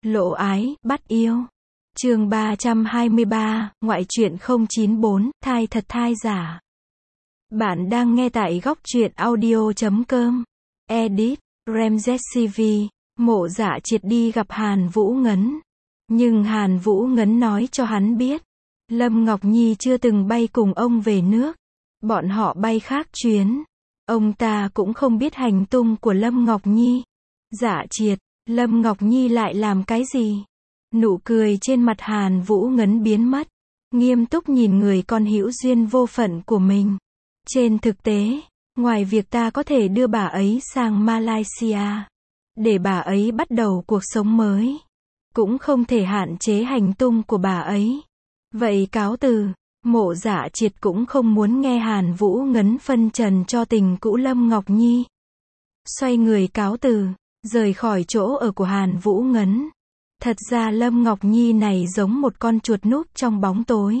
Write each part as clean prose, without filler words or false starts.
Lộ ái, bắt yêu. Chương 323, ngoại truyện 094, thai thật thai giả. Bạn đang nghe tại góc truyện audio.com. Edit, Ramses CV, Mộ Dạ Triệt đi gặp Hàn Vũ Ngấn. Nhưng Hàn Vũ Ngấn nói cho hắn biết, Lâm Ngọc Nhi chưa từng bay cùng ông về nước. Bọn họ bay khác chuyến. Ông ta cũng không biết hành tung của Lâm Ngọc Nhi. Dạ Triệt, Lâm Ngọc Nhi lại làm cái gì? Nụ cười trên mặt Hàn Vũ Ngấn biến mất. Nghiêm túc nhìn người con hữu duyên vô phận của mình. Trên thực tế, ngoài việc ta có thể đưa bà ấy sang Malaysia, để bà ấy bắt đầu cuộc sống mới, cũng không thể hạn chế hành tung của bà ấy. Vậy cáo từ. Mộ Dạ Triệt cũng không muốn nghe Hàn Vũ Ngấn phân trần cho tình cũ Lâm Ngọc Nhi. Xoay người cáo từ, rời khỏi chỗ ở của Hàn Vũ Ngấn. Thật ra Lâm Ngọc Nhi này giống một con chuột núp trong bóng tối.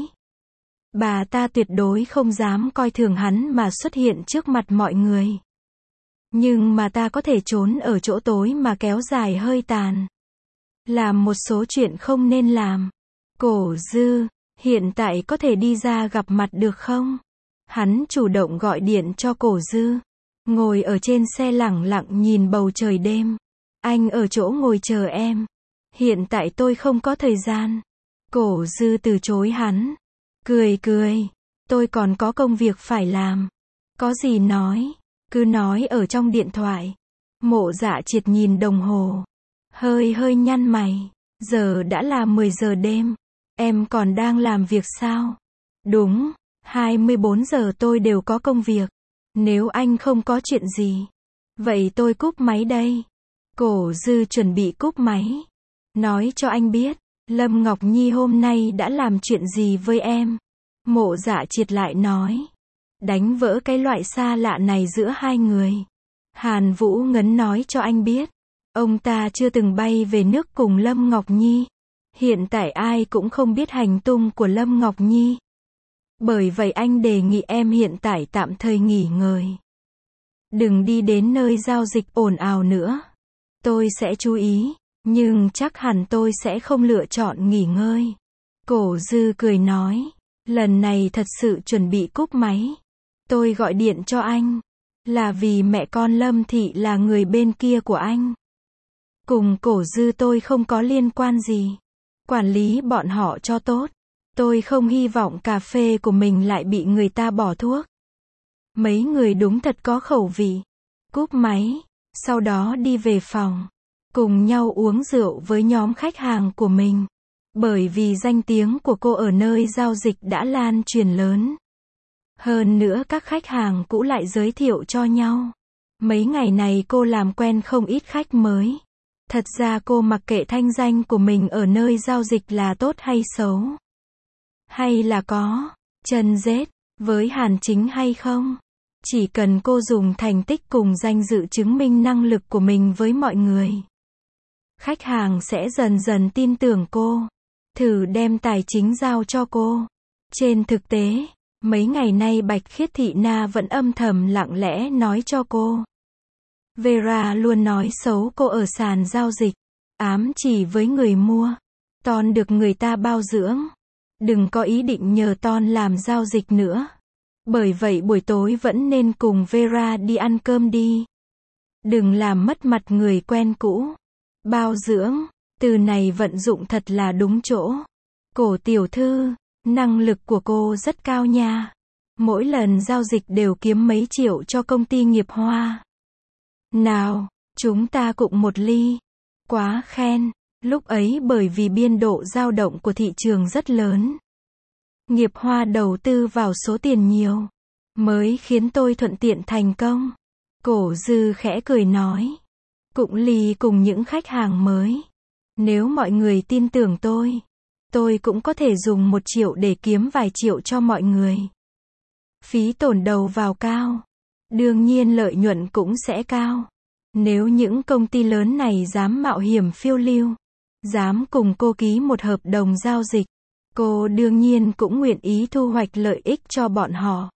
Bà ta tuyệt đối không dám coi thường hắn mà xuất hiện trước mặt mọi người. Nhưng mà ta có thể trốn ở chỗ tối mà kéo dài hơi tàn. Làm một số chuyện không nên làm. Cổ Dư, hiện tại có thể đi ra gặp mặt được không? Hắn chủ động gọi điện cho Cổ Dư. Ngồi ở trên xe lẳng lặng nhìn bầu trời đêm. Anh ở chỗ ngồi chờ em. Hiện tại tôi không có thời gian. Cổ Dư từ chối hắn. Cười cười. Tôi còn có công việc phải làm. Có gì nói. Cứ nói ở trong điện thoại. Mộ Dạ Triệt nhìn đồng hồ. Hơi nhăn mày. Giờ đã là 10 giờ đêm. Em còn đang làm việc sao? Đúng. 24 giờ tôi đều có công việc. Nếu anh không có chuyện gì, vậy tôi cúp máy đây. Cổ Dư chuẩn bị cúp máy. Nói cho anh biết, Lâm Ngọc Nhi hôm nay đã làm chuyện gì với em? Mộ Dạ Triệt lại nói. Đánh vỡ cái loại xa lạ này giữa hai người. Hàn Vũ Ngấn nói cho anh biết, ông ta chưa từng bay về nước cùng Lâm Ngọc Nhi. Hiện tại ai cũng không biết hành tung của Lâm Ngọc Nhi. Bởi vậy anh đề nghị em hiện tại tạm thời nghỉ ngơi. Đừng đi đến nơi giao dịch ồn ào nữa. Tôi sẽ chú ý, nhưng chắc hẳn tôi sẽ không lựa chọn nghỉ ngơi. Cổ Dư cười nói, lần này thật sự chuẩn bị cúp máy. Tôi gọi điện cho anh, là vì mẹ con Lâm Thị là người bên kia của anh. Cùng Cổ Dư tôi không có liên quan gì. Quản lý bọn họ cho tốt. Tôi không hy vọng cà phê của mình lại bị người ta bỏ thuốc. Mấy người đúng thật có khẩu vị. Cúp máy, sau đó đi về phòng, cùng nhau uống rượu với nhóm khách hàng của mình. Bởi vì danh tiếng của cô ở nơi giao dịch đã lan truyền lớn. Hơn nữa các khách hàng cũ lại giới thiệu cho nhau. Mấy ngày này cô làm quen không ít khách mới. Thật ra cô mặc kệ thanh danh của mình ở nơi giao dịch là tốt hay xấu. Hay là có chân rết với Hàn Chính hay không. Chỉ cần cô dùng thành tích cùng danh dự chứng minh năng lực của mình với mọi người, khách hàng sẽ dần dần tin tưởng cô. Thử đem tài chính giao cho cô. Trên thực tế, mấy ngày nay Bạch Khiết Thị Na vẫn âm thầm lặng lẽ nói cho cô. Vera luôn nói xấu cô ở sàn giao dịch. Ám chỉ với người mua. Ton được người ta bao dưỡng. Đừng có ý định nhờ Ton làm giao dịch nữa. Bởi vậy buổi tối vẫn nên cùng Vera đi ăn cơm đi. Đừng làm mất mặt người quen cũ. Bao dưỡng, từ này vận dụng thật là đúng chỗ. Cổ tiểu thư, năng lực của cô rất cao nha. Mỗi lần giao dịch đều kiếm mấy triệu cho công ty Nghiệp Hoa. Nào, chúng ta cùng một ly. Quá khen. Lúc ấy bởi vì biên độ dao động của thị trường rất lớn. Nghiệp Hoa đầu tư vào số tiền nhiều, mới khiến tôi thuận tiện thành công. Cổ Dư khẽ cười nói. Cụng ly cùng những khách hàng mới. Nếu mọi người tin tưởng tôi cũng có thể dùng 1 triệu để kiếm vài triệu cho mọi người. Phí tổn đầu vào cao. Đương nhiên lợi nhuận cũng sẽ cao. Nếu những công ty lớn này dám mạo hiểm phiêu lưu, dám cùng cô ký một hợp đồng giao dịch, cô đương nhiên cũng nguyện ý thu hoạch lợi ích cho bọn họ.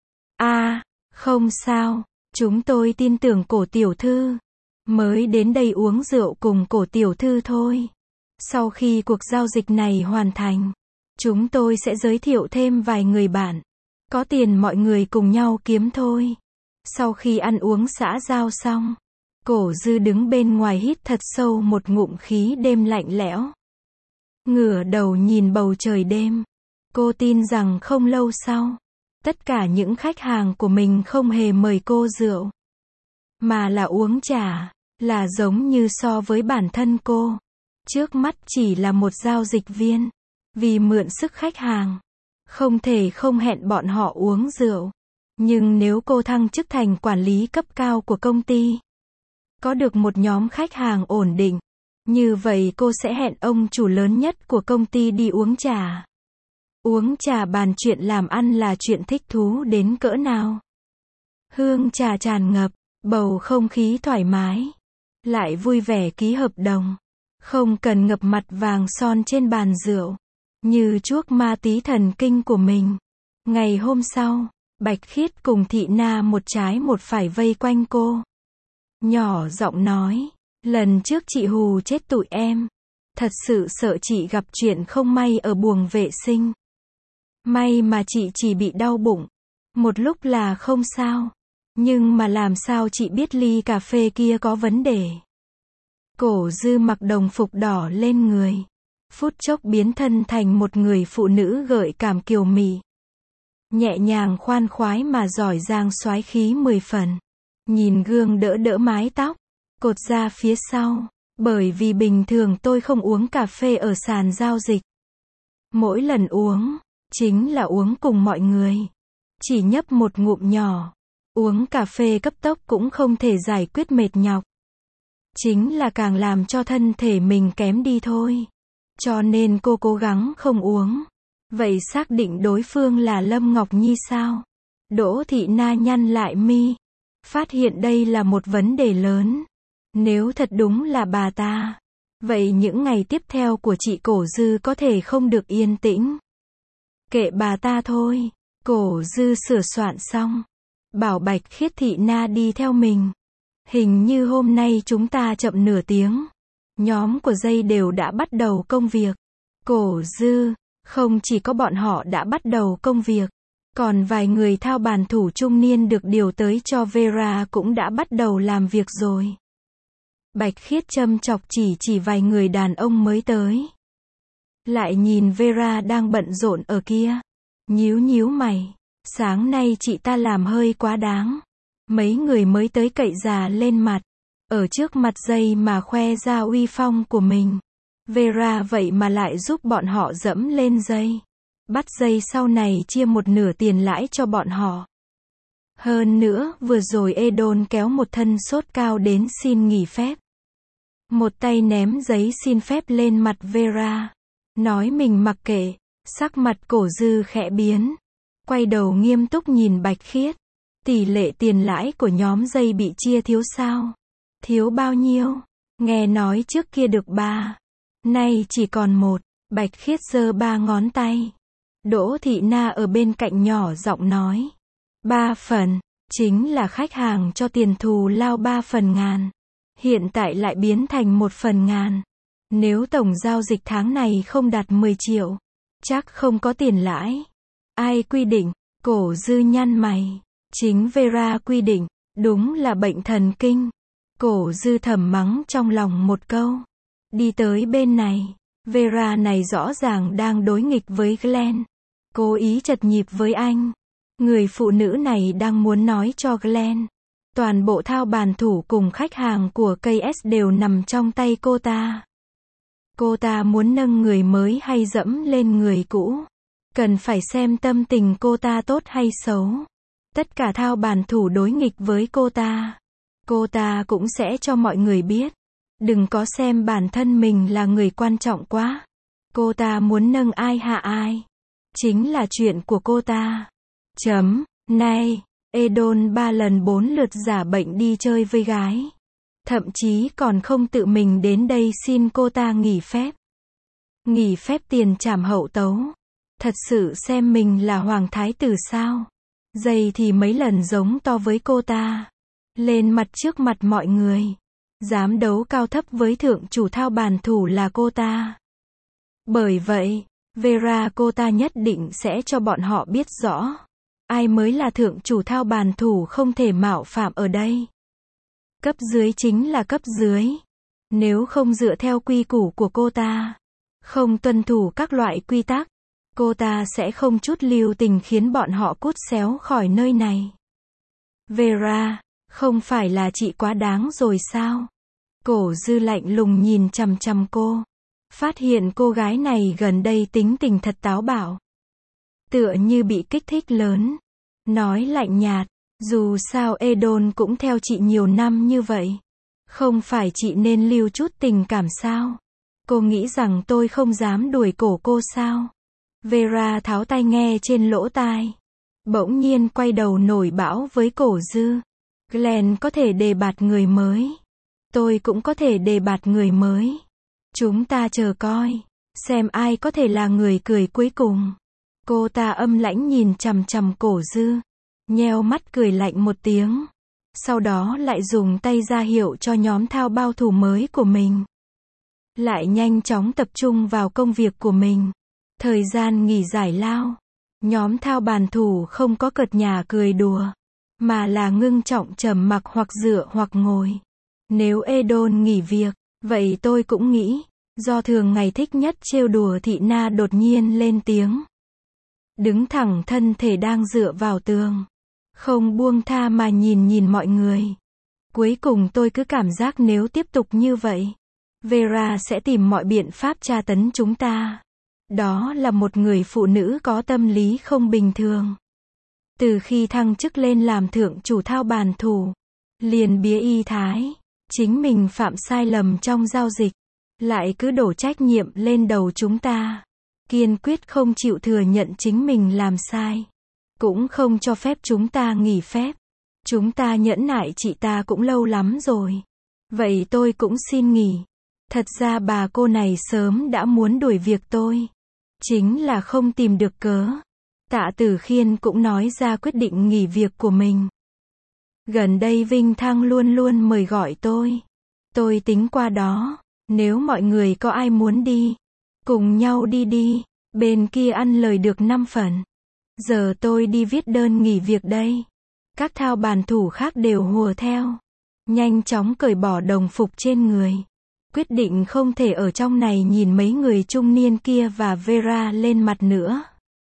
Không sao, chúng tôi tin tưởng Cổ tiểu thư. Mới đến đây uống rượu cùng Cổ tiểu thư thôi. Sau khi cuộc giao dịch này hoàn thành, chúng tôi sẽ giới thiệu thêm vài người bạn. Có tiền mọi người cùng nhau kiếm thôi. Sau khi ăn uống xã giao xong, Cổ Dư đứng bên ngoài hít thật sâu một ngụm khí đêm lạnh lẽo. Ngửa đầu nhìn bầu trời đêm. Cô tin rằng không lâu sau, tất cả những khách hàng của mình không hề mời cô rượu, mà là uống trà, là giống như so với bản thân cô. Trước mắt chỉ là một giao dịch viên. Vì mượn sức khách hàng, không thể không hẹn bọn họ uống rượu. Nhưng nếu cô thăng chức thành quản lý cấp cao của công ty, có được một nhóm khách hàng ổn định, như vậy cô sẽ hẹn ông chủ lớn nhất của công ty đi uống trà. Uống trà bàn chuyện làm ăn là chuyện thích thú đến cỡ nào. Hương trà tràn ngập, bầu không khí thoải mái. Lại vui vẻ ký hợp đồng. Không cần ngập mặt vàng son trên bàn rượu. Như chuốc ma tí thần kinh của mình. Ngày hôm sau, Bạch Khiết cùng Thị Na một trái một phải vây quanh cô. Nhỏ giọng nói, lần trước chị hù chết tụi em. Thật sự sợ chị gặp chuyện không may ở buồng vệ sinh. May mà chị chỉ bị đau bụng. Một lúc là không sao. Nhưng mà làm sao chị biết ly cà phê kia có vấn đề. Cổ Dư mặc đồng phục đỏ lên người. Phút chốc biến thân thành một người phụ nữ gợi cảm kiều mị. Nhẹ nhàng khoan khoái mà giỏi giang soái khí 10 phần. Nhìn gương đỡ đỡ mái tóc, cột ra phía sau. Bởi vì bình thường tôi không uống cà phê ở sàn giao dịch. Mỗi lần uống, chính là uống cùng mọi người. Chỉ nhấp một ngụm nhỏ. Uống cà phê cấp tốc cũng không thể giải quyết mệt nhọc. Chính là càng làm cho thân thể mình kém đi thôi. Cho nên cô cố gắng không uống. Vậy xác định đối phương là Lâm Ngọc Nhi sao? Đỗ Thị Na nhăn lại mi. Phát hiện đây là một vấn đề lớn. Nếu thật đúng là bà ta, vậy những ngày tiếp theo của chị Cổ Dư có thể không được yên tĩnh. Kệ bà ta thôi. Cổ Dư sửa soạn xong, bảo Bạch Khiết Thị Na đi theo mình. Hình như hôm nay chúng ta chậm nửa tiếng. Nhóm của dây đều đã bắt đầu công việc. Cổ Dư, không chỉ có bọn họ đã bắt đầu công việc, còn vài người thao bàn thủ trung niên được điều tới cho Vera cũng đã bắt đầu làm việc rồi. Bạch Khiết châm chọc chỉ vài người đàn ông mới tới. Lại nhìn Vera đang bận rộn ở kia. Nhíu mày. Sáng nay chị ta làm hơi quá đáng. Mấy người mới tới cậy già lên mặt. Ở trước mặt dây mà khoe ra uy phong của mình. Vera vậy mà lại giúp bọn họ dẫm lên dây. Bắt dây sau này chia một nửa tiền lãi cho bọn họ. Hơn nữa, vừa rồi Edon kéo một thân sốt cao đến xin nghỉ phép. Một tay ném giấy xin phép lên mặt Vera. Nói mình mặc kệ. Sắc mặt Cổ Dư khẽ biến. Quay đầu nghiêm túc nhìn Bạch Khiết. Tỷ lệ tiền lãi của nhóm dây bị chia thiếu sao? Thiếu bao nhiêu? Nghe nói trước kia được 3. Nay chỉ còn 1. Bạch Khiết giơ 3 ngón tay. Đỗ Thị Na ở bên cạnh nhỏ giọng nói. 3 phần. Chính là khách hàng cho tiền thù lao 3 phần ngàn. Hiện tại lại biến thành 1 phần ngàn. Nếu tổng giao dịch tháng này không đạt 10 triệu, chắc không có tiền lãi. Ai quy định? Cổ Dư nhăn mày. Chính Vera quy định. Đúng là bệnh thần kinh. Cổ Dư thầm mắng trong lòng một câu. Đi tới bên này. Vera này rõ ràng đang đối nghịch với Glenn. Cố ý chật nhịp với anh. Người phụ nữ này đang muốn nói cho Glenn. Toàn bộ thao bàn thủ cùng khách hàng của KS đều nằm trong tay cô ta. Cô ta muốn nâng người mới hay dẫm lên người cũ. Cần phải xem tâm tình cô ta tốt hay xấu. Tất cả thao bàn thủ đối nghịch với cô ta. Cô ta cũng sẽ cho mọi người biết. Đừng có xem bản thân mình là người quan trọng quá. Cô ta muốn nâng ai hạ ai. Chính là chuyện của cô ta. Này, Edon 3 lần 4 lượt giả bệnh đi chơi với gái. Thậm chí còn không tự mình đến đây xin cô ta nghỉ phép. Nghỉ phép tiền trảm hậu tấu. Thật sự xem mình là hoàng thái tử sao? Dây thì mấy lần giống to với cô ta. Lên mặt trước mặt mọi người. Dám đấu cao thấp với thượng chủ thao bàn thủ là cô ta. Bởi vậy, Vera cô ta nhất định sẽ cho bọn họ biết rõ. Ai mới là thượng chủ thao bàn thủ không thể mạo phạm ở đây. Cấp dưới chính là cấp dưới. Nếu không dựa theo quy củ của cô ta, không tuân thủ các loại quy tắc, cô ta sẽ không chút lưu tình khiến bọn họ cút xéo khỏi nơi này. Vera, không phải là chị quá đáng rồi sao? Cổ Dư lạnh lùng nhìn chằm chằm cô. Phát hiện cô gái này gần đây tính tình thật táo bạo. Tựa như bị kích thích lớn. Nói lạnh nhạt, dù sao Edon cũng theo chị nhiều năm như vậy. Không phải chị nên lưu chút tình cảm sao? Cô nghĩ rằng tôi không dám đuổi cổ cô sao? Vera tháo tai nghe trên lỗ tai. Bỗng nhiên quay đầu nổi bão với Cổ Dư. Glenn có thể đề bạt người mới. Tôi cũng có thể đề bạt người mới. Chúng ta chờ coi, xem ai có thể là người cười cuối cùng. Cô ta âm lãnh nhìn chằm chằm Cổ Dư, nheo mắt cười lạnh một tiếng. Sau đó lại dùng tay ra hiệu cho nhóm thao bao thủ mới của mình. Lại nhanh chóng tập trung vào công việc của mình. Thời gian nghỉ giải lao, nhóm thao bàn thủ không có cợt nhả cười đùa, mà là ngưng trọng trầm mặc hoặc dựa hoặc ngồi. Nếu Edon nghỉ việc, vậy tôi cũng nghĩ, do thường ngày thích nhất trêu đùa Thị Na đột nhiên lên tiếng. Đứng thẳng thân thể đang dựa vào tường, không buông tha mà nhìn mọi người. Cuối cùng tôi cứ cảm giác nếu tiếp tục như vậy, Vera sẽ tìm mọi biện pháp tra tấn chúng ta. Đó là một người phụ nữ có tâm lý không bình thường. Từ khi thăng chức lên làm thượng chủ thao bàn thủ, liền bía y thái, chính mình phạm sai lầm trong giao dịch, lại cứ đổ trách nhiệm lên đầu chúng ta. Kiên quyết không chịu thừa nhận chính mình làm sai, cũng không cho phép chúng ta nghỉ phép. Chúng ta nhẫn nại chị ta cũng lâu lắm rồi. Vậy tôi cũng xin nghỉ. Thật ra bà cô này sớm đã muốn đuổi việc tôi. Chính là không tìm được cớ. Tạ Tử Khiên cũng nói ra quyết định nghỉ việc của mình. Gần đây Vinh Thăng luôn luôn mời gọi tôi. Tôi tính qua đó. Nếu mọi người có ai muốn đi, cùng nhau đi. Bên kia ăn lời được 5 phần. Giờ tôi đi viết đơn nghỉ việc đây. Các thao bàn thủ khác đều hùa theo. Nhanh chóng cởi bỏ đồng phục trên người. Quyết định không thể ở trong này nhìn mấy người trung niên kia và Vera lên mặt nữa.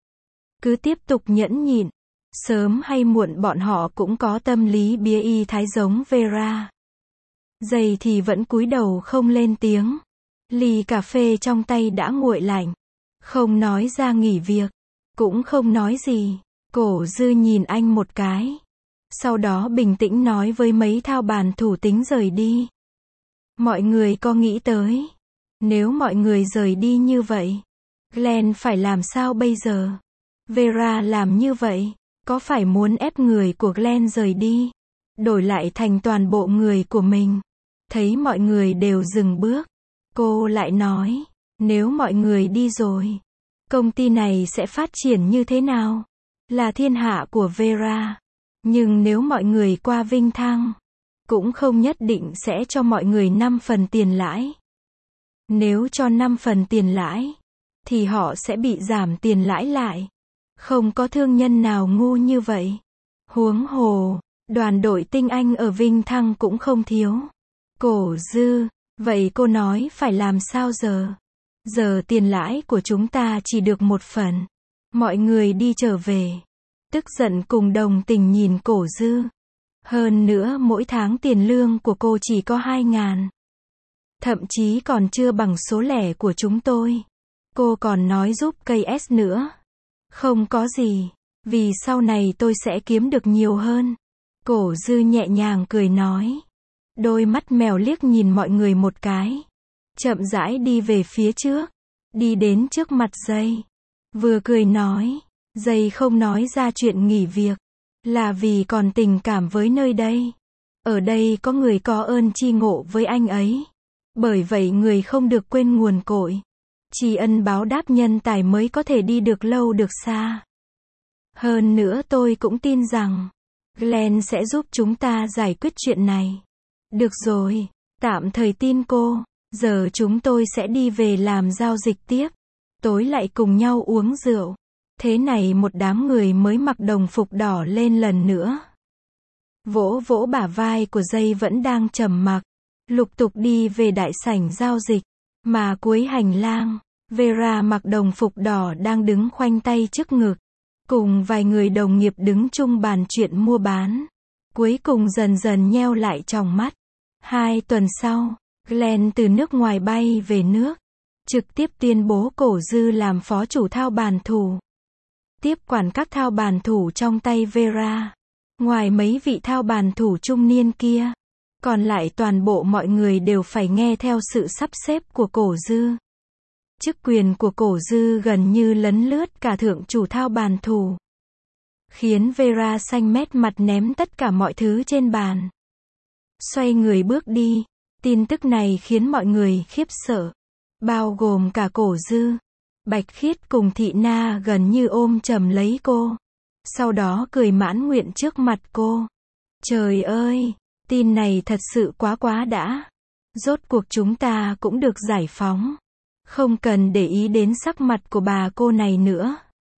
Cứ tiếp tục nhẫn nhịn. Sớm hay muộn bọn họ cũng có tâm lý bía y thái giống Vera. Giày thì vẫn cúi đầu không lên tiếng. Ly cà phê trong tay đã nguội lạnh. Không nói ra nghỉ việc. Cũng không nói gì. Cổ Dư nhìn anh một cái. Sau đó bình tĩnh nói với mấy thao bàn thủ tính rời đi. Mọi người có nghĩ tới, nếu mọi người rời đi như vậy, Glenn phải làm sao bây giờ? Vera làm như vậy, có phải muốn ép người của Glenn rời đi, đổi lại thành toàn bộ người của mình? Thấy mọi người đều dừng bước, cô lại nói, nếu mọi người đi rồi, công ty này sẽ phát triển như thế nào? Là thiên hạ của Vera. Nhưng nếu mọi người qua Vinh Thăng, cũng không nhất định sẽ cho mọi người 5 phần tiền lãi. Nếu cho 5 phần tiền lãi, thì họ sẽ bị giảm tiền lãi lại. Không có thương nhân nào ngu như vậy. Huống hồ, đoàn đội tinh anh ở Vinh Thăng cũng không thiếu. Cổ Dư, vậy cô nói phải làm sao giờ? Giờ tiền lãi của chúng ta chỉ được 1 phần. Mọi người đi trở về. Tức giận cùng đồng tình nhìn Cổ Dư. Hơn nữa mỗi tháng tiền lương của cô chỉ có 2.000. Thậm chí còn chưa bằng số lẻ của chúng tôi. Cô còn nói giúp KS nữa. Không có gì. Vì sau này tôi sẽ kiếm được nhiều hơn. Cổ Dư nhẹ nhàng cười nói. Đôi mắt mèo liếc nhìn mọi người một cái. Chậm rãi đi về phía trước. Đi đến trước mặt Dây. Vừa cười nói. Dây không nói ra chuyện nghỉ việc. Là vì còn tình cảm với nơi đây. Ở đây có người có ơn tri ngộ với anh ấy. Bởi vậy người không được quên nguồn cội. Tri ân báo đáp nhân tài mới có thể đi được lâu được xa. Hơn nữa tôi cũng tin rằng Glenn sẽ giúp chúng ta giải quyết chuyện này. Được rồi, Tạm thời tin cô, giờ chúng tôi sẽ đi về làm giao dịch tiếp. Tối lại cùng nhau uống rượu. Thế này một đám người mới mặc đồng phục đỏ lên lần nữa. Vỗ vỗ bả vai của Dây vẫn đang trầm mặc. Lục tục đi về đại sảnh giao dịch. Mà cuối hành lang, Vera mặc đồng phục đỏ đang đứng khoanh tay trước ngực. Cùng vài người đồng nghiệp đứng chung bàn chuyện mua bán. Cuối cùng dần dần nheo lại tròng mắt. 2 tuần sau, Glenn từ nước ngoài bay về nước. Trực tiếp tuyên bố Cổ Dư làm phó chủ thao bàn thủ. Tiếp quản các thao bàn thủ trong tay Vera. Ngoài mấy vị thao bàn thủ trung niên kia, còn lại toàn bộ mọi người đều phải nghe theo sự sắp xếp của Cổ Dư. Chức quyền của Cổ Dư gần như lấn lướt cả thượng chủ thao bàn thủ. Khiến Vera xanh mét mặt ném tất cả mọi thứ trên bàn. Xoay người bước đi. Tin tức này khiến mọi người khiếp sợ. Bao gồm cả Cổ Dư. Bạch Khiết cùng Thị Na gần như ôm chầm lấy cô. Sau đó cười mãn nguyện trước mặt cô. Trời ơi, tin này thật sự quá đã. Rốt cuộc chúng ta cũng được giải phóng. Không cần để ý đến sắc mặt của bà cô này nữa.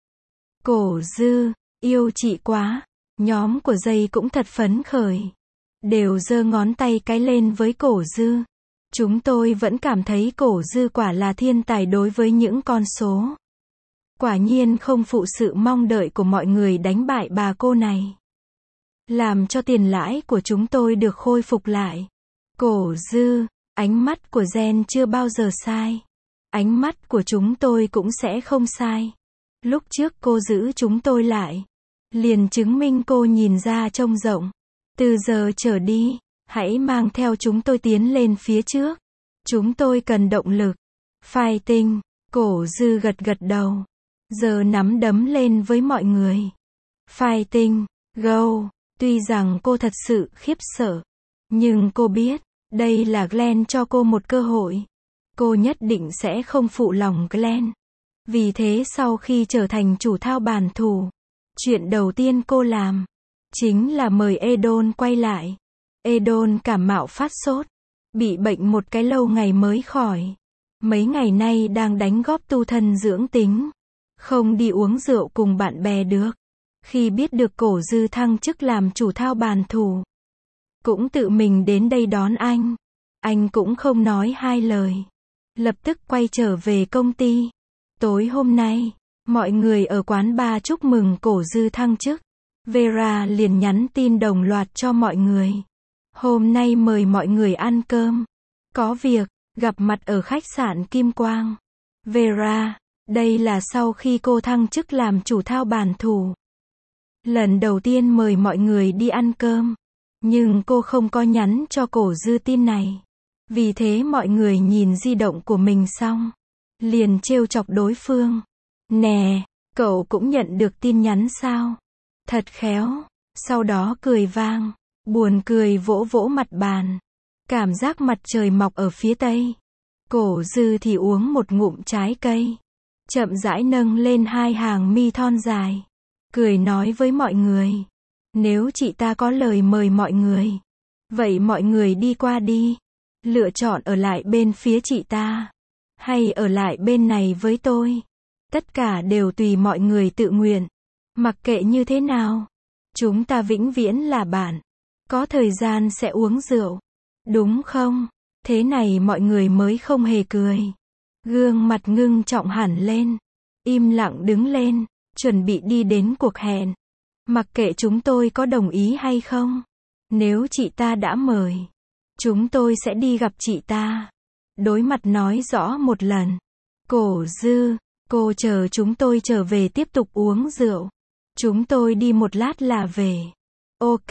Cổ Dư, yêu chị quá. Nhóm của Dây cũng thật phấn khởi. Đều giơ ngón tay cái lên với Cổ Dư. Chúng tôi vẫn cảm thấy Cổ Dư quả là thiên tài đối với những con số. Quả nhiên không phụ sự mong đợi của mọi người đánh bại bà cô này. Làm cho tiền lãi của chúng tôi được khôi phục lại. Cổ Dư, ánh mắt của Gen chưa bao giờ sai. Ánh mắt của chúng tôi cũng sẽ không sai. Lúc trước cô giữ chúng tôi lại. Liền chứng minh cô nhìn ra trông rộng. Từ giờ trở đi, hãy mang theo chúng tôi tiến lên phía trước. Chúng tôi cần động lực. Fighting, Cổ Dư gật đầu. Giờ nắm đấm lên với mọi người. Fighting, go. Tuy rằng cô thật sự khiếp sợ. Nhưng cô biết, đây là Glenn cho cô một cơ hội. Cô nhất định sẽ không phụ lòng Glenn. Vì thế sau khi trở thành chủ thao bàn thủ, chuyện đầu tiên cô làm chính là mời Edon quay lại. Edon cảm mạo phát sốt, bị bệnh một cái lâu ngày mới khỏi. Mấy ngày nay đang đánh góp tu thân dưỡng tính, không đi uống rượu cùng bạn bè được. Khi biết được Cổ Dư thăng chức làm chủ thao bàn thủ, cũng tự mình đến đây đón anh. Anh cũng không nói hai lời, lập tức quay trở về công ty. Tối hôm nay, mọi người ở quán bar chúc mừng Cổ Dư thăng chức. Vera liền nhắn tin đồng loạt cho mọi người. Hôm nay mời mọi người ăn cơm. Có việc, gặp mặt ở khách sạn Kim Quang. Vera, đây là sau khi cô thăng chức làm chủ thao bàn thủ. Lần đầu tiên mời mọi người đi ăn cơm. Nhưng cô không có nhắn cho Cổ Dư tin này. Vì thế mọi người nhìn di động của mình xong, liền trêu chọc đối phương. Nè, cậu cũng nhận được tin nhắn sao? Thật khéo. Sau đó cười vang, buồn cười vỗ vỗ mặt bàn. Cảm giác mặt trời mọc ở phía tây. Cổ Dư thì uống một ngụm trái cây, chậm rãi nâng lên hai hàng mi thon dài, cười nói với mọi người. Nếu chị ta có lời mời mọi người, vậy mọi người đi qua đi. Lựa chọn ở lại bên phía chị ta, hay ở lại bên này với tôi. Tất cả đều tùy mọi người tự nguyện. Mặc kệ như thế nào, chúng ta vĩnh viễn là bạn. Có thời gian sẽ uống rượu, đúng không? Thế này mọi người mới không hề cười. Gương mặt ngưng trọng hẳn lên, im lặng đứng lên, chuẩn bị đi đến cuộc hẹn. Mặc kệ chúng tôi có đồng ý hay không, nếu chị ta đã mời, chúng tôi sẽ đi gặp chị ta. Đối mặt nói rõ một lần. Cổ Dư, cô chờ chúng tôi trở về tiếp tục uống rượu. Chúng tôi đi một lát là về. Ok,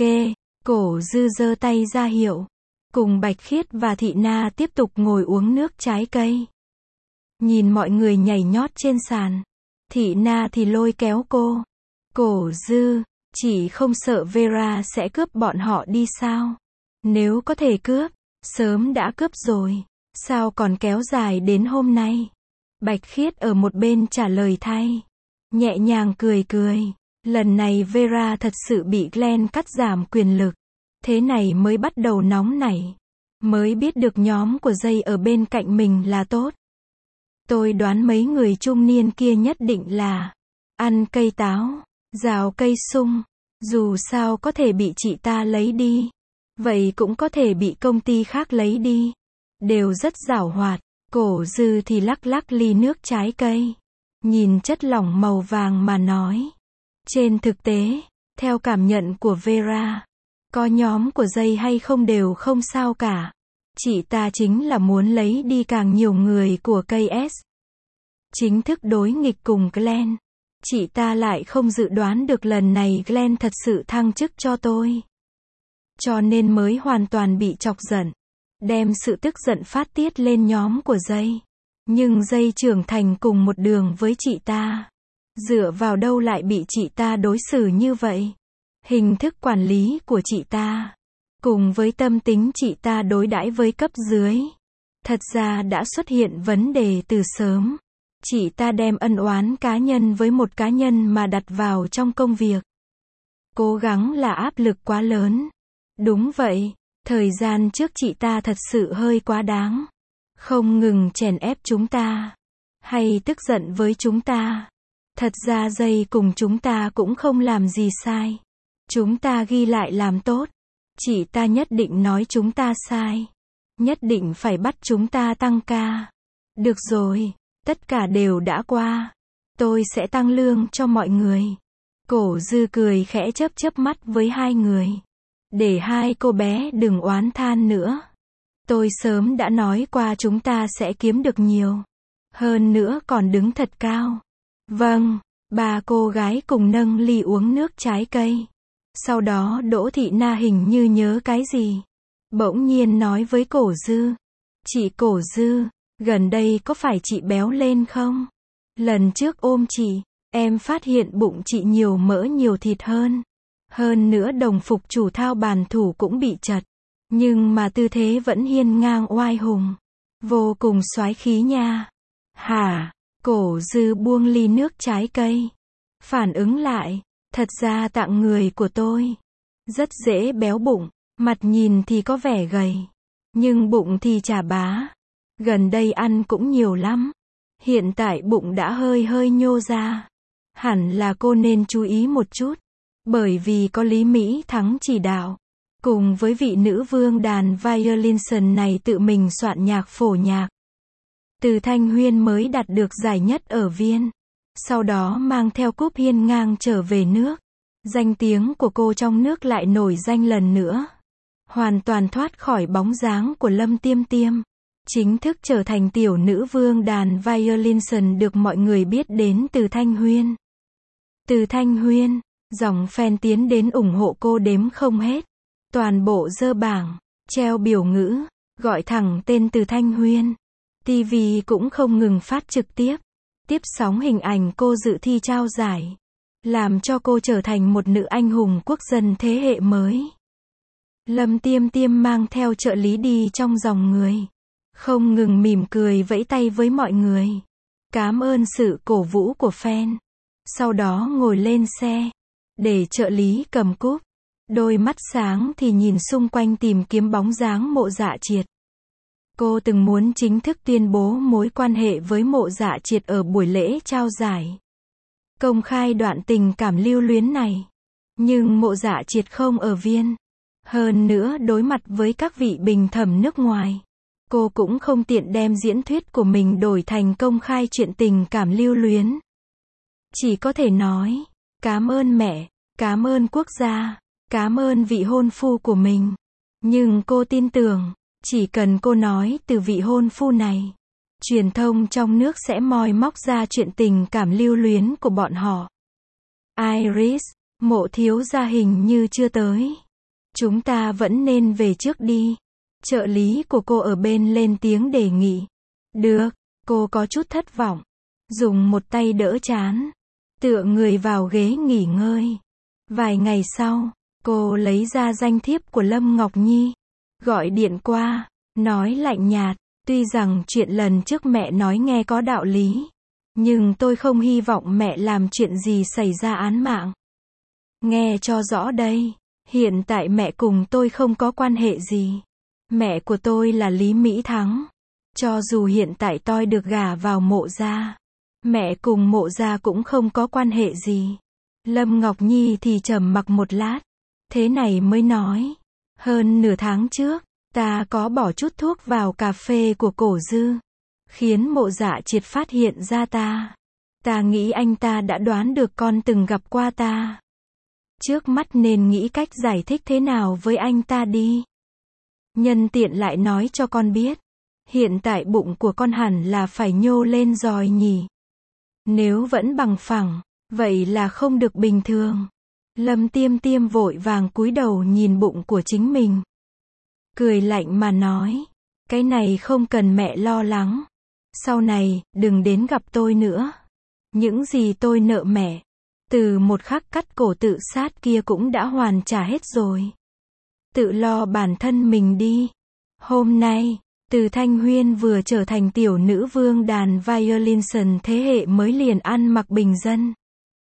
Cổ Dư giơ tay ra hiệu. Cùng Bạch Khiết và Thị Na tiếp tục ngồi uống nước trái cây. Nhìn mọi người nhảy nhót trên sàn, Thị Na thì lôi kéo cô. Cổ Dư, chị không sợ Vera sẽ cướp bọn họ đi sao? Nếu có thể cướp, sớm đã cướp rồi. Sao còn kéo dài đến hôm nay? Bạch Khiết ở một bên trả lời thay. Nhẹ nhàng cười cười. Lần này Vera thật sự bị Glenn cắt giảm quyền lực. Thế này mới bắt đầu nóng nảy. mới biết được nhóm của dây ở bên cạnh mình là tốt. Tôi đoán mấy người trung niên kia nhất định là ăn cây táo, rào cây sung. Dù sao có thể bị chị ta lấy đi, vậy cũng có thể bị công ty khác lấy đi. Đều rất giảo hoạt. Cổ Dư thì lắc lắc ly nước trái cây, nhìn chất lỏng màu vàng mà nói. Trên thực tế, theo cảm nhận của Vera, có nhóm của dây hay không đều không sao cả. Chị ta chính là muốn lấy đi càng nhiều người của KS. Chính thức đối nghịch cùng Glenn. Chị ta lại không dự đoán được lần này Glenn thật sự thăng chức cho tôi. Cho nên mới hoàn toàn bị chọc giận. Đem sự tức giận phát tiết lên nhóm của dây. Nhưng dây trưởng thành cùng một đường với chị ta. Dựa vào đâu lại bị chị ta đối xử như vậy? Hình thức quản lý của chị ta, cùng với tâm tính chị ta đối đãi với cấp dưới, thật ra đã xuất hiện vấn đề từ sớm. Chị ta đem ân oán cá nhân với một cá nhân mà đặt vào trong công việc. Cố gắng là áp lực quá lớn. Đúng vậy, thời gian trước chị ta thật sự hơi quá đáng. Không ngừng chèn ép chúng ta, hay tức giận với chúng ta. Thật ra dây cùng chúng ta cũng không làm gì sai. Chúng ta ghi lại làm tốt. Chị ta nhất định nói chúng ta sai. Nhất định phải bắt chúng ta tăng ca. Được rồi, tất cả đều đã qua. Tôi sẽ tăng lương cho mọi người. Cổ Dư cười khẽ chớp chớp mắt với hai người. Để hai cô bé đừng oán than nữa. Tôi sớm đã nói qua chúng ta sẽ kiếm được nhiều. Hơn nữa còn đứng thật cao. Vâng, ba cô gái cùng nâng ly uống nước trái cây. Sau đó Đỗ Thị Na hình như nhớ cái gì. Bỗng nhiên nói với Cổ Dư. Chị Cổ Dư, gần đây có phải chị béo lên không? Lần trước ôm chị, em phát hiện bụng chị nhiều mỡ nhiều thịt hơn. Hơn nữa đồng phục chủ thao bàn thủ cũng bị chật. Nhưng mà tư thế vẫn hiên ngang oai hùng. Vô cùng soái khí nha. Hả? Cổ Dư buông ly nước trái cây. Phản ứng lại. Thật ra tạng người của tôi rất dễ béo bụng. Mặt nhìn thì có vẻ gầy. Nhưng bụng thì chả bá. Gần đây ăn cũng nhiều lắm. Hiện tại bụng đã hơi hơi nhô ra. Hẳn là cô nên chú ý một chút. Bởi vì có Lý Mỹ Thắng chỉ đạo. Cùng với vị nữ vương đàn violinson này tự mình soạn nhạc phổ nhạc. Từ Thanh Huyên mới đạt được giải nhất ở Viên. Sau đó mang theo cúp hiên ngang trở về nước. Danh tiếng của cô trong nước lại nổi danh lần nữa. Hoàn toàn thoát khỏi bóng dáng của Lâm Tiêm Tiêm. Chính thức trở thành tiểu nữ vương đàn violinson được mọi người biết đến từ Thanh Huyên. Từ Thanh Huyên, dòng fan tiến đến ủng hộ cô đếm không hết. Toàn bộ dơ bảng, treo biểu ngữ, gọi thẳng tên Từ Thanh Huyên. TV cũng không ngừng phát trực tiếp. Tiếp sóng hình ảnh cô dự thi trao giải. Làm cho cô trở thành một nữ anh hùng quốc dân thế hệ mới. Lâm Tiêm Tiêm mang theo trợ lý đi trong dòng người. Không ngừng mỉm cười vẫy tay với mọi người. Cảm ơn sự cổ vũ của fan. Sau đó ngồi lên xe. Để trợ lý cầm cúp. Đôi mắt sáng thì nhìn xung quanh tìm kiếm bóng dáng Mộ Dạ Triệt. Cô từng muốn chính thức tuyên bố mối quan hệ với Mộ Dạ Triệt ở buổi lễ trao giải. Công khai đoạn tình cảm lưu luyến này. Nhưng Mộ Dạ Triệt không ở Viên. Hơn nữa đối mặt với các vị bình thẩm nước ngoài. Cô cũng không tiện đem diễn thuyết của mình đổi thành công khai chuyện tình cảm lưu luyến. Chỉ có thể nói, cảm ơn mẹ, cảm ơn quốc gia, cảm ơn vị hôn phu của mình. Nhưng cô tin tưởng, chỉ cần cô nói từ vị hôn phu này, truyền thông trong nước sẽ moi móc ra chuyện tình cảm lưu luyến của bọn họ. Iris, Mộ thiếu gia hình như chưa tới. Chúng ta vẫn nên về trước đi. Trợ lý của cô ở bên lên tiếng đề nghị. Được, cô có chút thất vọng. Dùng một tay đỡ trán. Tựa người vào ghế nghỉ ngơi. Vài ngày sau, cô lấy ra danh thiếp của Lâm Ngọc Nhi. Gọi điện qua, nói lạnh nhạt. Tuy rằng chuyện lần trước mẹ nói nghe có đạo lý. Nhưng tôi không hy vọng mẹ làm chuyện gì xảy ra án mạng. Nghe cho rõ đây. Hiện tại mẹ cùng tôi không có quan hệ gì. Mẹ của tôi là Lý Mỹ Thắng. Cho dù hiện tại tôi được gả vào Mộ gia, mẹ cùng Mộ gia cũng không có quan hệ gì. Lâm Ngọc Nhi thì trầm mặc một lát. Thế này mới nói. Hơn nửa tháng trước, ta có bỏ chút thuốc vào cà phê của Cổ Dư, khiến Mộ Dạ Triệt phát hiện ra ta. Ta nghĩ anh ta đã đoán được con từng gặp qua ta. Trước mắt nên nghĩ cách giải thích thế nào với anh ta đi. Nhân tiện lại nói cho con biết. Hiện tại bụng của con hẳn là phải nhô lên rồi nhỉ. Nếu vẫn bằng phẳng, vậy là không được bình thường. Lâm Tiêm Tiêm vội vàng cúi đầu nhìn bụng của chính mình. Cười lạnh mà nói. Cái này không cần mẹ lo lắng. Sau này, đừng đến gặp tôi nữa. Những gì tôi nợ mẹ, từ một khắc cắt cổ tự sát kia cũng đã hoàn trả hết rồi. Tự lo bản thân mình đi. Hôm nay, Từ Thanh Huyên vừa trở thành tiểu nữ vương đàn violin thế hệ mới liền ăn mặc bình dân.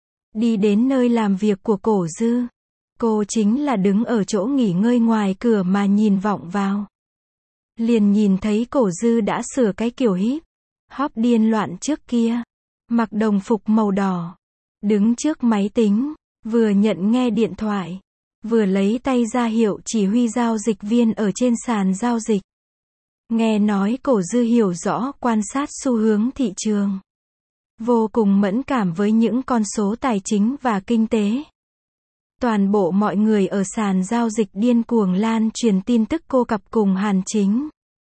Đi đến nơi làm việc của Cổ Dư. Cô chính là đứng ở chỗ nghỉ ngơi ngoài cửa mà nhìn vọng vào. Liền nhìn thấy Cổ Dư đã sửa cái kiểu hip hop điên loạn trước kia. Mặc đồng phục màu đỏ. Đứng trước máy tính, vừa nhận nghe điện thoại, vừa lấy tay ra hiệu chỉ huy giao dịch viên ở trên sàn giao dịch. Nghe nói Cổ Dư hiểu rõ quan sát xu hướng thị trường. Vô cùng mẫn cảm với những con số tài chính và kinh tế. Toàn bộ mọi người ở sàn giao dịch điên cuồng lan truyền tin tức cô cặp cùng Hàn Chính.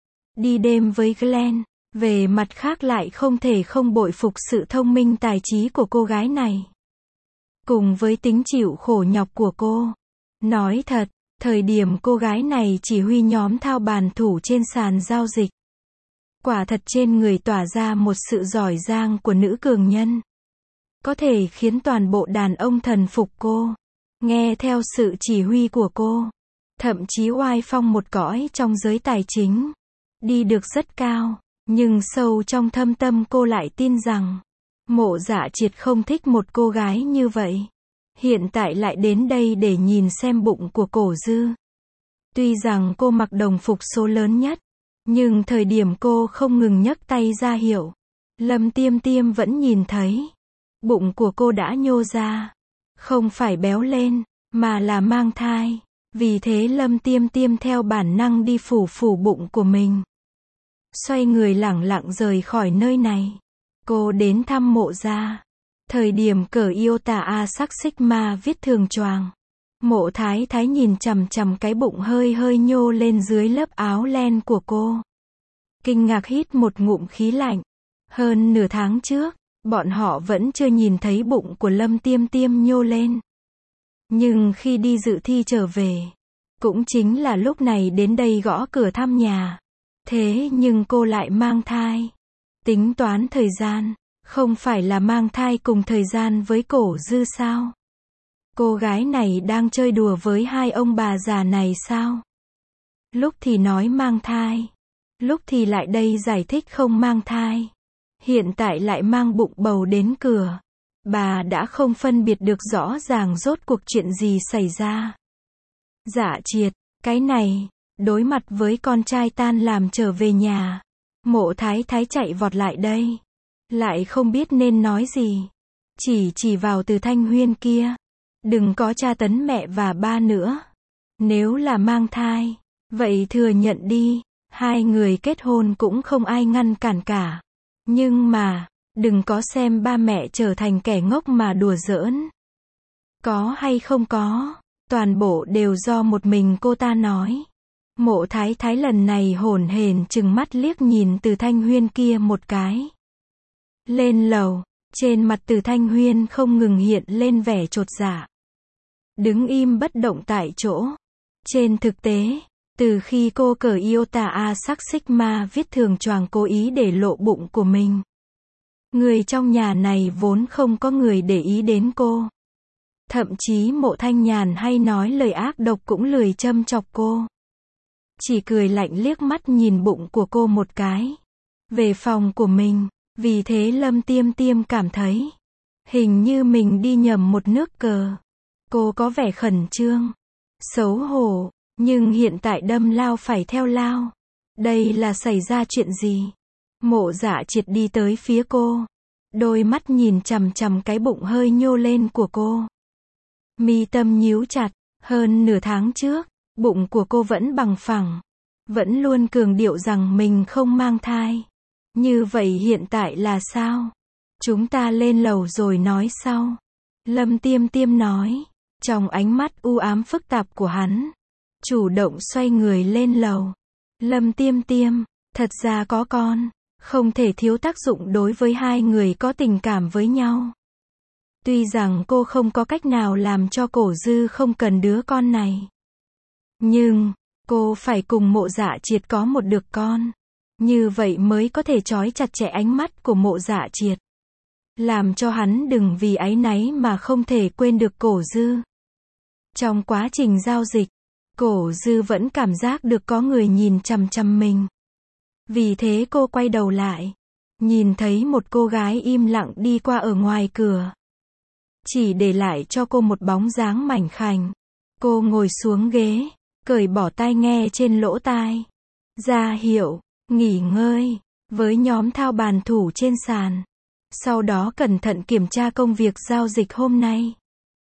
Đi đêm với Glenn. Về mặt khác lại không thể không bội phục sự thông minh tài trí của cô gái này. Cùng với tính chịu khổ nhọc của cô. Nói thật, thời điểm cô gái này chỉ huy nhóm thao bàn thủ trên sàn giao dịch. Quả thật trên người tỏa ra một sự giỏi giang của nữ cường nhân. Có thể khiến toàn bộ đàn ông thần phục cô. Nghe theo sự chỉ huy của cô. Thậm chí oai phong một cõi trong giới tài chính. Đi được rất cao. Nhưng sâu trong thâm tâm cô lại tin rằng, Mộ Dạ Triệt không thích một cô gái như vậy. Hiện tại lại đến đây để nhìn xem bụng của Cổ Dư. Tuy rằng cô mặc đồng phục số lớn nhất, nhưng thời điểm cô không ngừng nhấc tay ra hiệu, Lâm Tiêm Tiêm vẫn nhìn thấy. Bụng của cô đã nhô ra. Không phải béo lên, mà là mang thai. Vì thế Lâm Tiêm Tiêm theo bản năng đi phủ bụng của mình. Xoay người lẳng lặng rời khỏi nơi này. Cô đến thăm Mộ gia. Thời điểm cờ Iota A sắc Sigma viết thường choàng. Mộ Thái Thái nhìn chằm chằm cái bụng hơi nhô lên dưới lớp áo len của cô. Kinh ngạc hít một ngụm khí lạnh. Hơn nửa tháng trước, bọn họ vẫn chưa nhìn thấy bụng của Lâm Tiêm Tiêm nhô lên. Nhưng khi đi dự thi trở về, cũng chính là lúc này đến đây gõ cửa thăm nhà. Thế nhưng cô lại mang thai. Tính toán thời gian, không phải là mang thai cùng thời gian với Cổ Dư sao? Cô gái này đang chơi đùa với hai ông bà già này sao? Lúc thì nói mang thai, lúc thì lại đây giải thích không mang thai. Hiện tại lại mang bụng bầu đến cửa. Bà đã không phân biệt được rõ ràng rốt cuộc chuyện gì xảy ra. Dạ Triệt, cái này, đối mặt với con trai tan làm trở về nhà. Mộ Thái Thái chạy vọt lại đây. Lại không biết nên nói gì. Chỉ vào Từ Thanh Huyên kia. Đừng có tra tấn mẹ và ba nữa. Nếu là mang thai, vậy thừa nhận đi. Hai người kết hôn cũng không ai ngăn cản cả. Nhưng mà, đừng có xem ba mẹ trở thành kẻ ngốc mà đùa giỡn. Có hay không có, toàn bộ đều do một mình cô ta nói. Mộ Thái Thái lần này hổn hển trừng mắt liếc nhìn Từ Thanh Huyên kia một cái. Lên lầu, trên mặt Từ Thanh Huyên không ngừng hiện lên vẻ chột dạ. Đứng im bất động tại chỗ. Trên thực tế, từ khi cô cởi Iota A sắc Sigma viết thường choàng cố ý để lộ bụng của mình. Người trong nhà này vốn không có người để ý đến cô. Thậm chí Mộ Thanh Nhàn hay nói lời ác độc cũng lười châm chọc cô. Chỉ cười lạnh liếc mắt nhìn bụng của cô một cái. Về phòng của mình, vì thế Lâm Tiêm Tiêm cảm thấy hình như mình đi nhầm một nước cờ. Cô có vẻ khẩn trương, xấu hổ, Nhưng hiện tại đâm lao phải theo lao. Đây là xảy ra chuyện gì? Mộ Dạ Triệt đi tới phía cô. Đôi mắt nhìn chằm chằm cái bụng hơi nhô lên của cô. Mi tâm nhíu chặt. Hơn nửa tháng trước, bụng của cô vẫn bằng phẳng. Vẫn luôn cường điệu rằng mình không mang thai. Như vậy hiện tại là sao? Chúng ta lên lầu rồi nói sau. Lâm Tiêm Tiêm nói. Trong ánh mắt u ám phức tạp của hắn. Chủ động xoay người lên lầu. Lâm Tiêm Tiêm, thật ra có con, không thể thiếu tác dụng đối với hai người có tình cảm với nhau. Tuy rằng cô không có cách nào làm cho Cổ Dư không cần đứa con này. Nhưng, cô phải cùng Mộ Dạ Triệt có một đứa con. Như vậy mới có thể trói chặt chẽ ánh mắt của Mộ Dạ Triệt. Làm cho hắn đừng vì áy náy mà không thể quên được Cổ Dư. Trong quá trình giao dịch, Cổ Dư vẫn cảm giác được có người nhìn chằm chằm mình. Vì thế cô quay đầu lại. Nhìn thấy một cô gái im lặng đi qua ở ngoài cửa. Chỉ để lại cho cô một bóng dáng mảnh khảnh. Cô ngồi xuống ghế, cởi bỏ tai nghe trên lỗ tai. Ra hiệu, nghỉ ngơi, với nhóm thao bàn thủ trên sàn. Sau đó cẩn thận kiểm tra công việc giao dịch hôm nay.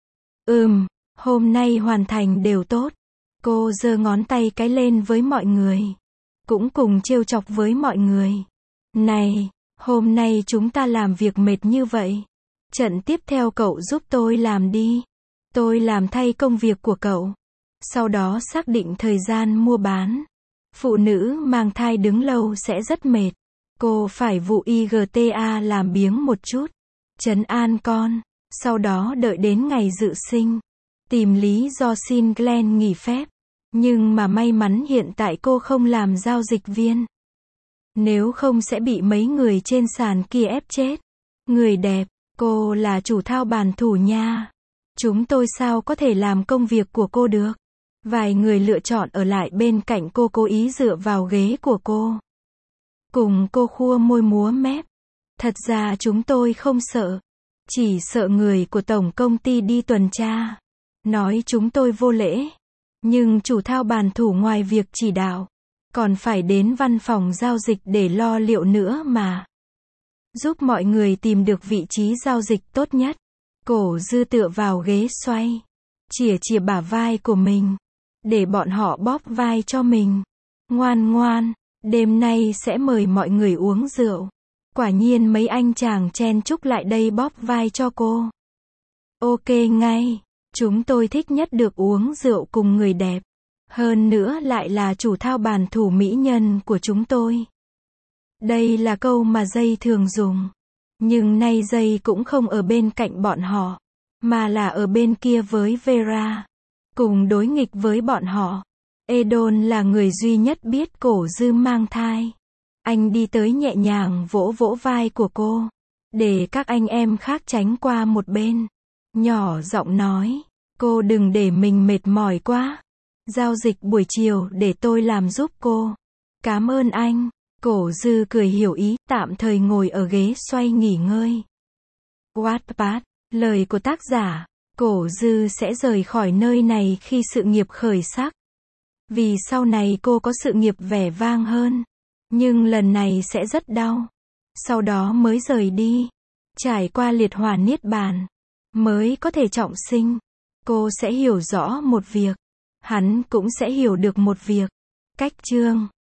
Hôm nay hoàn thành đều tốt. Cô giơ ngón tay cái lên với mọi người. Cũng cùng trêu chọc với mọi người. Này, hôm nay chúng ta làm việc mệt như vậy. Trận tiếp theo cậu giúp tôi làm đi. Tôi làm thay công việc của cậu. Sau đó xác định thời gian mua bán. Phụ nữ mang thai đứng lâu sẽ rất mệt. Cô phải vụ IGTA làm biếng một chút. Trấn an con. Sau đó đợi đến ngày dự sinh. Tìm lý do xin Glenn nghỉ phép. Nhưng mà may mắn hiện tại cô không làm giao dịch viên. Nếu không sẽ bị mấy người trên sàn kia ép chết. Người đẹp, cô là chủ thao bàn thủ nha. Chúng tôi sao có thể làm công việc của cô được. Vài người lựa chọn ở lại bên cạnh cô cố ý dựa vào ghế của cô. Cùng cô khua môi múa mép. Thật ra chúng tôi không sợ. Chỉ sợ người của tổng công ty đi tuần tra. Nói chúng tôi vô lễ. Nhưng chủ thao bàn thủ ngoài việc chỉ đạo, còn phải đến văn phòng giao dịch để lo liệu nữa mà. Giúp mọi người tìm được vị trí giao dịch tốt nhất. Cổ Dư tựa vào ghế xoay. Chìa bả vai của mình. Để bọn họ bóp vai cho mình. Ngoan ngoan, đêm nay sẽ mời mọi người uống rượu. Quả nhiên mấy anh chàng chen chúc lại đây bóp vai cho cô. Ok ngay. Chúng tôi thích nhất được uống rượu cùng người đẹp. Hơn nữa lại là chủ thao bàn thủ mỹ nhân của chúng tôi. Đây là câu mà Dây thường dùng. Nhưng nay Dây cũng không ở bên cạnh bọn họ. Mà là ở bên kia với Vera. Cùng đối nghịch với bọn họ. Edon là người duy nhất biết Cổ Dư mang thai. Anh đi tới nhẹ nhàng vỗ vỗ vai của cô. Để các anh em khác tránh qua một bên. Nhỏ giọng nói. Cô đừng để mình mệt mỏi quá. Giao dịch buổi chiều để tôi làm giúp cô. Cảm ơn anh. Cổ Dư cười hiểu ý, tạm thời ngồi ở ghế xoay nghỉ ngơi. Wattpad, lời của tác giả. Cổ Dư sẽ rời khỏi nơi này khi sự nghiệp khởi sắc. Vì sau này cô có sự nghiệp vẻ vang hơn. Nhưng lần này sẽ rất đau. Sau đó mới rời đi. Trải qua liệt hỏa niết bàn. Mới có thể trọng sinh. Cô sẽ hiểu rõ một việc. Hắn cũng sẽ hiểu được một việc. Cách chương